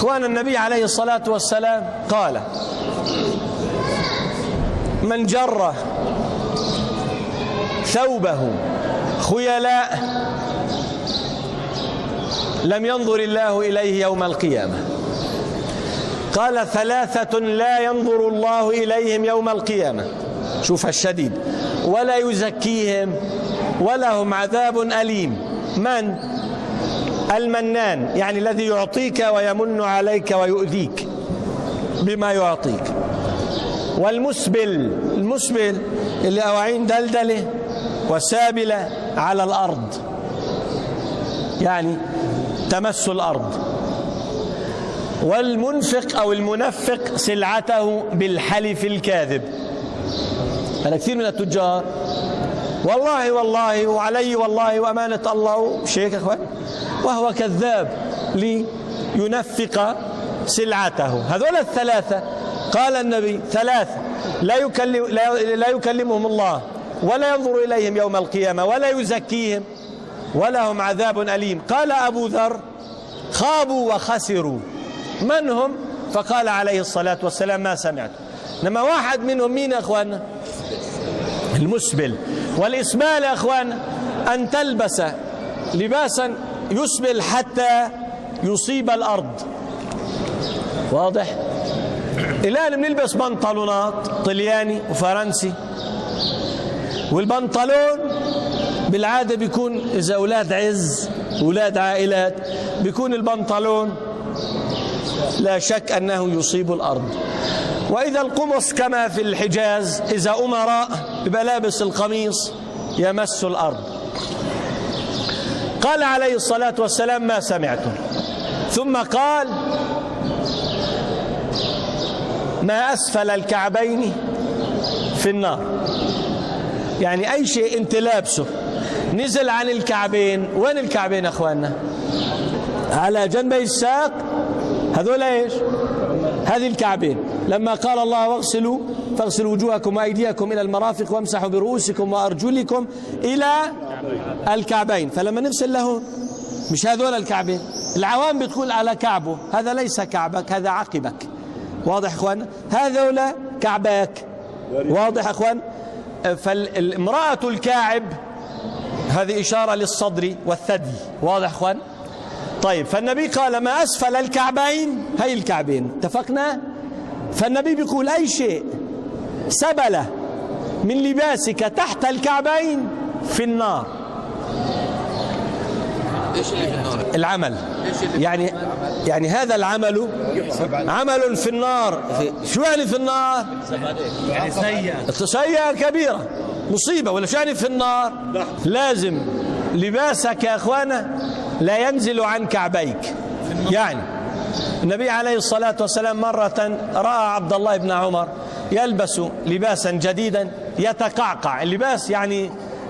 إخوان، النبي عليه الصلاة والسلام قال: من جر ثوبه خيلاء لم ينظر الله إليه يوم القيامة. قال: ثلاثة لا ينظر الله إليهم يوم القيامة، شوف الشديد، ولا يزكيهم ولهم عذاب أليم. من؟ المنان، يعني الذي يعطيك ويمن عليك ويؤذيك بما يعطيك. والمسبل، المسبل اللي أواعين دلدلة وسابلة على الأرض، يعني تمس الأرض. والمنفق أو المنفق سلعته بالحلف الكاذب. أنا كثير من التجار والله والله وعلي والله وأمانة الله شيك أخوان، وهو كذاب لينفق سلعته. هذول الثلاثة قال النبي: ثلاثة لا يكلمهم الله ولا ينظر إليهم يوم القيامة ولا يزكيهم ولهم عذاب أليم. قال أبو ذر: خابوا وخسروا. من هم؟ فقال عليه الصلاة والسلام: ما سمعت. إنما واحد منهم مين يا أخوانا؟ المسبل. والإسبال يا أخوانا أن تلبس لباسا يسبل حتى يصيب الأرض. واضح؟ الآن بنلبس بنطلونات طلياني وفرنسي، والبنطلون بالعادة بيكون إذا أولاد عز أولاد عائلات بيكون البنطلون لا شك أنه يصيب الأرض. وإذا القمص كما في الحجاز إذا أمراء يبقى لابس القميص يمس الأرض. قال عليه الصلاة والسلام: ما سمعتم. ثم قال: ما أسفل الكعبين في النار. يعني أي شيء أنت لابسه نزل عن الكعبين. وين الكعبين أخواننا؟ على جنبي الساق، هذول إيش؟ هذه الكعبين. لما قال الله: فاغسلوا وجوهكم وأيديكم إلى المرافق وامسحوا برؤوسكم وأرجلكم إلى الكعبين. فلما نفصل له مش هذول الكعبين. العوام بتقول على كعبه، هذا ليس كعبك، هذا عقبك. واضح أخوان؟ هذول كعباك. واضح أخوان؟ فالامرأة الكاعب هذه إشارة للصدر والثدي. واضح أخوان؟ طيب، فالنبي قال: ما أسفل الكعبين، هي الكعبين، اتفقنا؟ فالنبي بيقول أي شيء سبله من لباسك تحت الكعبين في النار. العمل، يعني هذا العمل عمل في النار. شو يعني في النار؟ يعني سيئة كبيرة، مصيبة. ولا شو يعني في النار؟ لازم لباسك يا أخوانا لا ينزل عن كعبيك. يعني النبي عليه الصلاة والسلام مرة رأى عبد الله بن عمر يلبس لباسا جديدا يتقعقع. اللباس يعني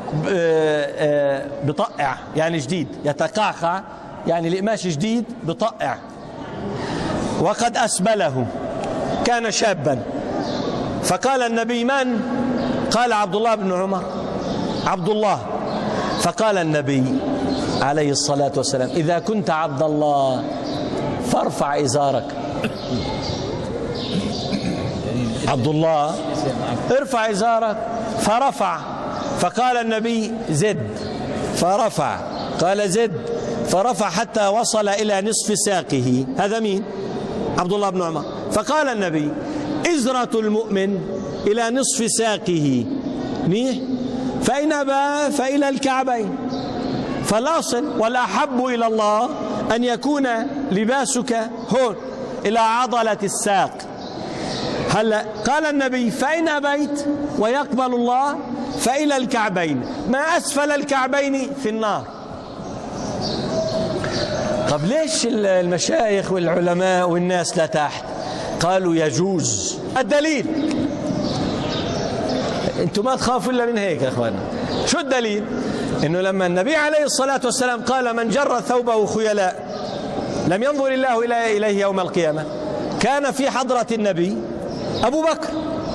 بطقع، يعني جديد. يتقعقع يعني القماش جديد بطقع. وقد أسبله، كان شابا. فقال النبي: من؟ قال: عبد الله بن عمر. عبد الله. فقال النبي عليه الصلاة والسلام: إذا كنت عبد الله فارفع إزارك. عبد الله ارفع إزارك. فرفع. فقال النبي: زد. فرفع. قال: زد. فرفع حتى وصل إلى نصف ساقه. هذا مين؟ عبد الله بن عمر. فقال النبي: إزرة المؤمن إلى نصف ساقه نيح، فإن أبى فإلى الكعبين. فالأصل والأحب إلى الله أن يكون لباسك هون إلى عضلة الساق. هلا قال النبي: فإن أبيت ويقبل الله فإلى الكعبين. ما أسفل الكعبين في النار. طب ليش المشايخ والعلماء والناس لا تحت؟ قالوا: يجوز. الدليل؟ انتم ما تخافوا إلا من هيك يا أخوانا. شو الدليل؟ إنه لما النبي عليه الصلاة والسلام قال: من جر ثوبه خيلاء لم ينظر الله إليه يوم القيامة، كان في حضرة النبي أبو بكر.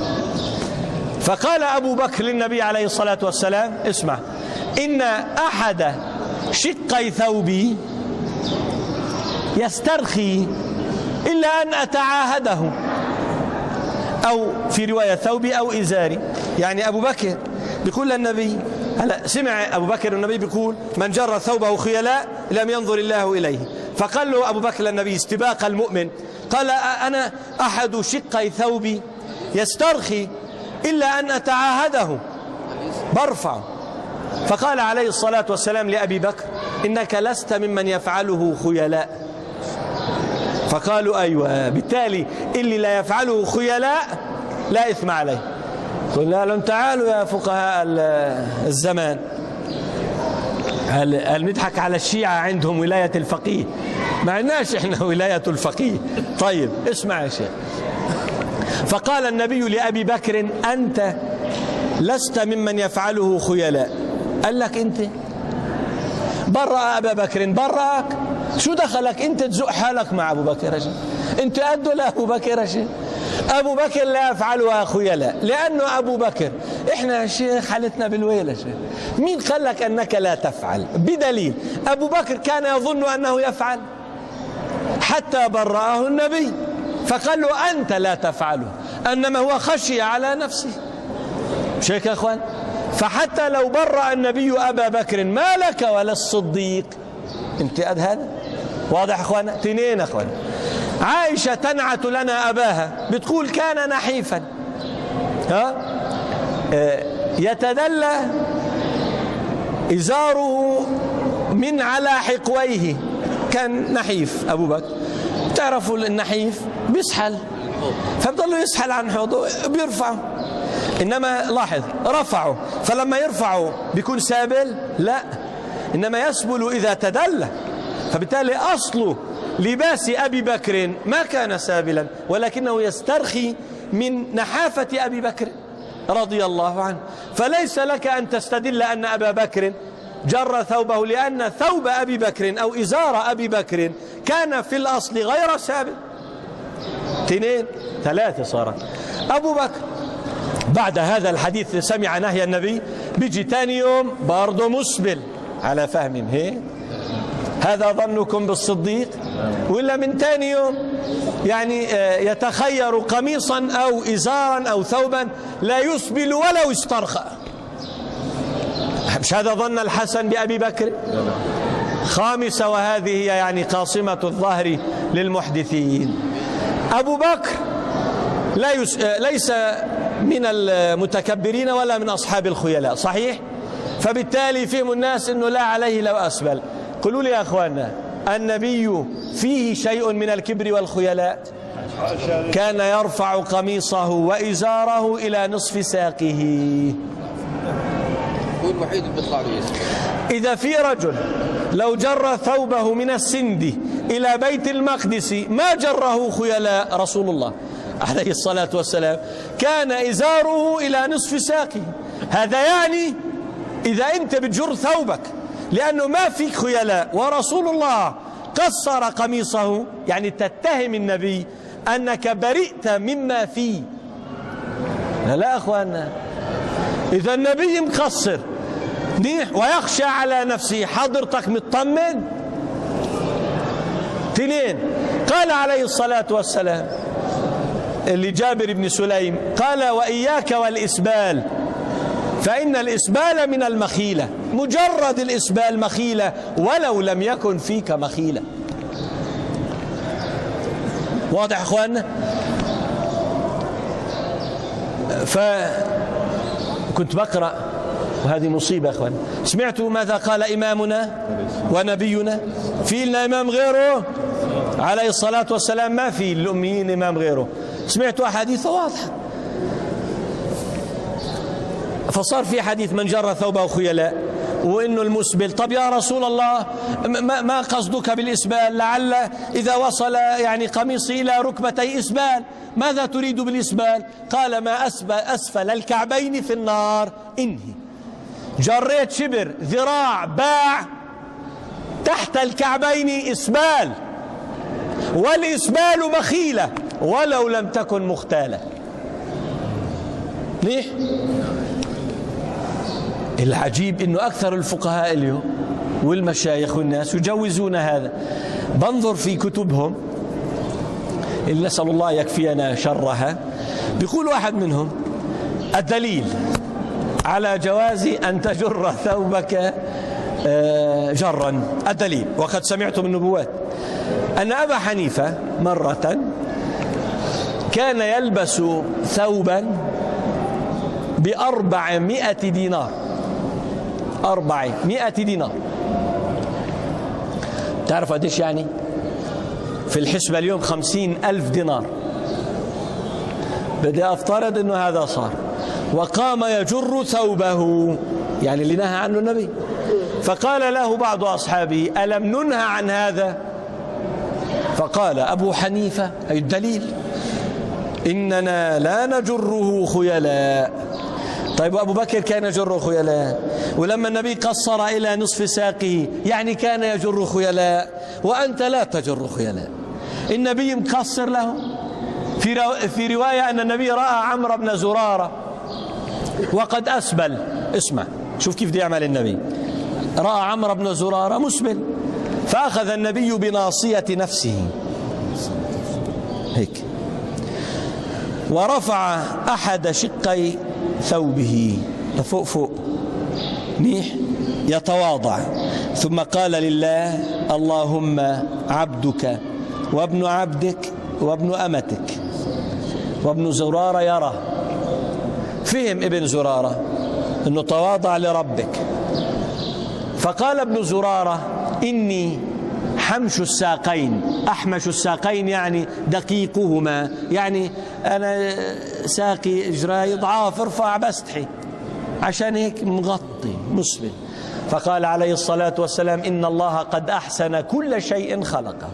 فقال أبو بكر للنبي عليه الصلاة والسلام: اسمع، إن أحد شقي ثوبي يسترخي إلا أن أتعاهده، أو في رواية ثوبي أو إزاري. يعني أبو بكر بيقول للنبي، هلا سمع أبو بكر النبي بيقول من جر ثوبه خيلاء لم ينظر الله إليه، فقال له أبو بكر للنبي استباق المؤمن، قال أنا أحد شقي ثوبي يسترخي إلا أن أتعاهده برفعه. فقال عليه الصلاة والسلام لأبي بكر إنك لست ممن يفعله خيلاء. فقالوا أيوة، بالتالي اللي لا يفعله خيلاء لا إثم عليه. قلنا لهم تعالوا يا فقهاء الزمان، هل نضحك على الشيعة عندهم ولاية الفقيه؟ ما عندناش إحنا ولاية الفقيه. طيب اسمع يا شيخ. فقال النبي لأبي بكر أنت لست ممن يفعله خيلاء. قال لك أنت برأ أبا بكر، برأك، شو دخلك أنت تزق حالك مع أبو بكر يا شيخ؟ أنت قده لأبو بكر يا شيخ؟ أبو بكر لا يفعلها خيلاء، لأنه أبو بكر إحنا يا شيخ حالتنا بالويل يا شيخ. مين قال لك أنك لا تفعل؟ بدليل أبو بكر كان يظن أنه يفعل حتى برأه النبي فقال له أنت لا تفعله، أنما هو خشي على نفسه. مش هيك يا أخوان؟ فحتى لو برأ النبي أبا بكر ما لك ولا الصديق انت قد هذا. واضح أخوانا؟ تنين أخوانا. عائشة تنعت لنا أباها بتقول كان نحيفا يتدلى إزاره من على حقويه. كان نحيف أبو بكر، تعرفوا النحيف بيسحل، فبضلوا يسحل عن حوضه بيرفعه. إنما لاحظ رفعه، فلما يرفعه بيكون سابل؟ لا، إنما يسبل إذا تدلى. فبالتالي أصل لباس أبي بكر ما كان سابلا، ولكنه يسترخي من نحافة أبي بكر رضي الله عنه. فليس لك أن تستدل أن أبا بكر جر ثوبه، لأن ثوب أبي بكر أو إزار أبي بكر كان في الأصل غير سابل. اثنين ثلاثة صارت. أبو بكر بعد هذا الحديث سمع نهي النبي، بيجي تاني يوم برضه مسبل على فهمهم. هيك هذا ظنكم بالصديق؟ ولا من تاني يوم يعني يتخير قميصا أو إزارا أو ثوبا لا يسبل ولو استرخى. مش هذا ظن الحسن بأبي بكر؟ خامسة، وهذه هي يعني قاصمة الظهر للمحدثين. أبو بكر ليس من المتكبرين ولا من أصحاب الخيلاء، صحيح؟ فبالتالي فهم الناس أنه لا عليه لو أسبل. قولوا لي يا أخواننا، النبي فيه شيء من الكبر والخيلاء؟ كان يرفع قميصه وإزاره إلى نصف ساقه. هو الوحيد اللي بيطلع له يسر. إذا في رجل لو جر ثوبه من السند إلى بيت المقدس ما جره خيلاء رسول الله عليه الصلاة والسلام، كان إزاره إلى نصف ساقه. هذا يعني إذا أنت بتجر ثوبك لأنه ما فيك خيلاء ورسول الله قصر قميصه، يعني تتهم النبي أنك برئت مما فيه. لا أخوانا، إذا النبي مقصر ويخشى على نفسه، حضرتك مطمن؟ اثنين، قال عليه الصلاة والسلام لجابر بن سليم، قال وإياك والإسبال فإن الإسبال من المخيلة. مجرد الإسبال مخيلة ولو لم يكن فيك مخيلة. واضح أخواننا؟ فكنت بقرأ وهذه مصيبة أخوان. سمعتوا ماذا قال إمامنا ونبينا؟ في لنا إمام غيره عليه الصلاة والسلام؟ ما في الأميين إمام غيره. سمعتوا أحاديث واضحة، فصار في حديث من جر ثوبه خيلاء وإنه المسبل. طب يا رسول الله ما قصدك بالإسبال؟ لعل إذا وصل يعني قميصي إلى ركبتي إسبال. ماذا تريد بالإسبال؟ قال ما أسفل الكعبين في النار. إنهي جريت شبر ذراع باع تحت الكعبين إسبال، والإسبال مخيلة ولو لم تكن مختالة. ليه؟ العجيب إنه أكثر الفقهاء اليوم والمشايخ والناس يجوزون هذا. بنظر في كتبهم اللي نسأل الله يكفينا شرها. بيقول واحد منهم: الدليل على جواز أن تجر ثوبك جرا، الدليل، وقد سمعت من نبوات أن أبا حنيفة مرة كان يلبس ثوبا ب400 دينار، 400 دينار. تعرف قديش يعني؟ في الحسبة اليوم 50,000 دينار. بدي أفترض أنه هذا صار، وقام يجر ثوبه، يعني اللي نهى عنه النبي. فقال له بعض أصحابه: ألم ننهى عن هذا؟ فقال أبو حنيفة: أي الدليل، إننا لا نجره خيلاء. طيب أبو بكر كان يجر خيلاء، ولما النبي قصر إلى نصف ساقه يعني كان يجر خيلاء، وأنت لا تجر خيلاء. النبي مقصر له. في رواية أن النبي رأى عمرو بن زرارة وقد أسبل. اسمع شوف كيف بده يعمل النبي. رأى عمرو بن زرارة مسبل، فأخذ النبي بناصية نفسه هيك، ورفع أحد شقي ثوبه لفوق فوق منيح يتواضع، ثم قال لله: اللهم عبدك وابن عبدك وابن أمتك. وابن زرارة يرى، فهم ابن زرارة أنه تواضع لربك، فقال ابن زرارة: إني حمش الساقين. أحمش الساقين يعني دقيقهما، يعني أنا ساقي إجراي ضعاف، ارفع بستحي، عشان هيك مغطي مسبل. فقال عليه الصلاة والسلام: إن الله قد أحسن كل شيء خلقه.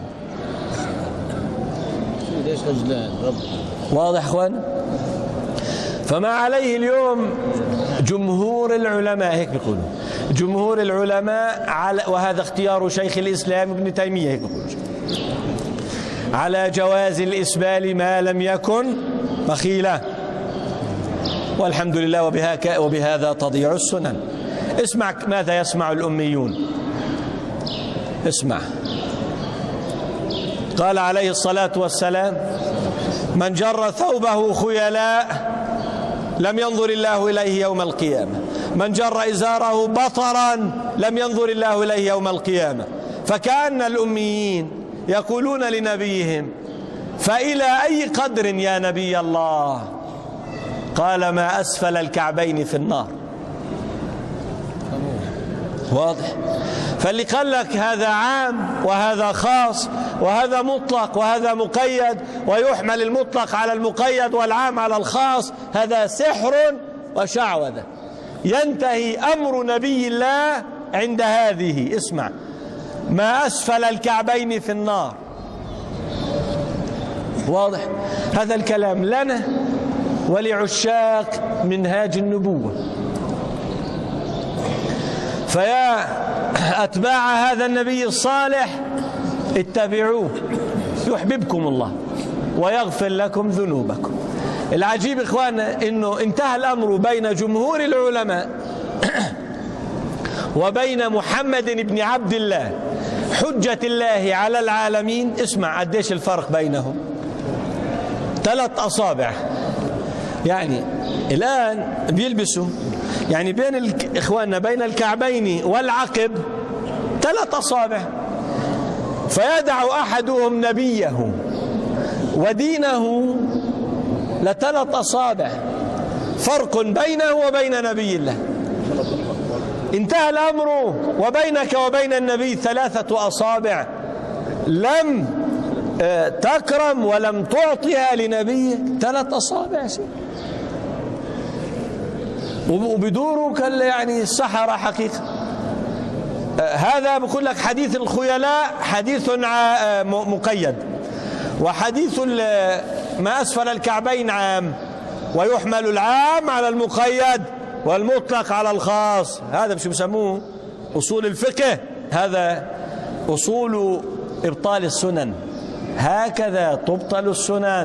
واضح أخوان؟ فما عليه اليوم جمهور العلماء، هيك بيقولوا جمهور العلماء، وهذا اختيار شيخ الإسلام ابن تيمية، هيك بيقولوا، على جواز الإسبال ما لم يكن مخيلة، والحمد لله، وبهذا تضيع السنن. اسمع ماذا يسمع الأميون. اسمع، قال عليه الصلاة والسلام: من جر ثوبه خيلاء لم ينظر الله إليه يوم القيامة، من جر إزاره بطرا لم ينظر الله إليه يوم القيامة. فكأن الأميين يقولون لنبيهم: فإلى أي قدر يا نبي الله؟ قال: ما أسفل الكعبين في النار. واضح؟ فاللي قال لك هذا عام وهذا خاص وهذا مطلق وهذا مقيد، ويحمل المطلق على المقيد والعام على الخاص، هذا سحر وشعوذة. ينتهي أمر نبي الله عند هذه. اسمع: ما أسفل الكعبين في النار. واضح؟ هذا الكلام لنا ولعشاق منهاج النبوة. فيا أتباع هذا النبي الصالح اتبعوه يحببكم الله ويغفر لكم ذنوبكم. العجيب إخواننا إنه انتهى الأمر بين جمهور العلماء وبين محمد بن عبد الله حجة الله على العالمين. اسمع قديش الفرق بينهم، 3 أصابع. يعني الآن بيلبسوا يعني بين إخواننا بين الكعبين والعقب 3 أصابع، فيدع أحدهم نبيه ودينه ل3 أصابع، فرق بينه وبين نبي الله. انتهى الأمر وبينك وبين النبي 3 أصابع لم تكرم ولم تعطيها لنبيك، 3 أصابع وبدوروا يعني السحرة حقيقة. هذا بقول لك حديث الخيلاء حديث مقيد، وحديث ما أسفل الكعبين عام، ويحمل العام على المقيد والمطلق على الخاص. هذا مش بسموه أصول الفقه، هذا أصول إبطال السنن. هكذا تبطل السنن.